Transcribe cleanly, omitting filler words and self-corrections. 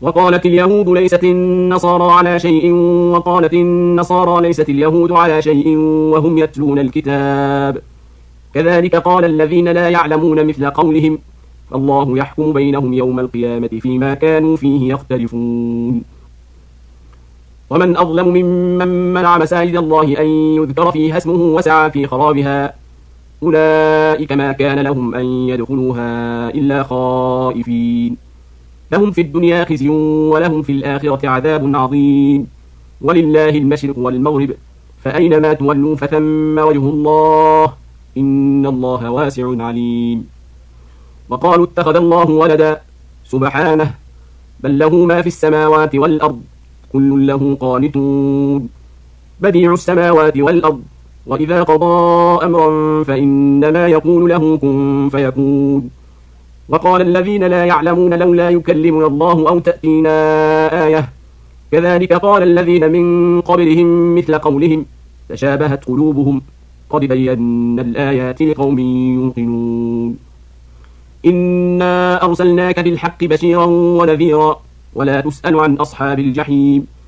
وقالت اليهود ليست النصارى على شيء وقالت النصارى ليست اليهود على شيء وهم يتلون الكتاب كذلك قال الذين لا يعلمون مثل قولهم فالله يحكم بينهم يوم القيامة فيما كانوا فيه يختلفون ومن أظلم ممن منع مساجد الله أن يذكر فيها اسمه وسعى في خرابها أولئك ما كان لهم أن يدخلوها إلا خائفين لهم في الدنيا خزي ولهم في الآخرة عذاب عظيم ولله المشرق والمغرب فأينما تولوا فثم وجه الله إن الله واسع عليم وقالوا اتخذ الله ولدا سبحانه بل له ما في السماوات والأرض كل له قانتون بديع السماوات والأرض وإذا قضى أمرا فإنما يقول له كن فيكون وقال الذين لا يعلمون لولا يكلمنا الله أو تأتينا آية كذلك قال الذين من قبلهم مثل قولهم تشابهت قلوبهم قد بينا الآيات لقوم يوقنون إنا أرسلناك بالحق بشيرا ونذيرا ولا تسأل عن أصحاب الجحيم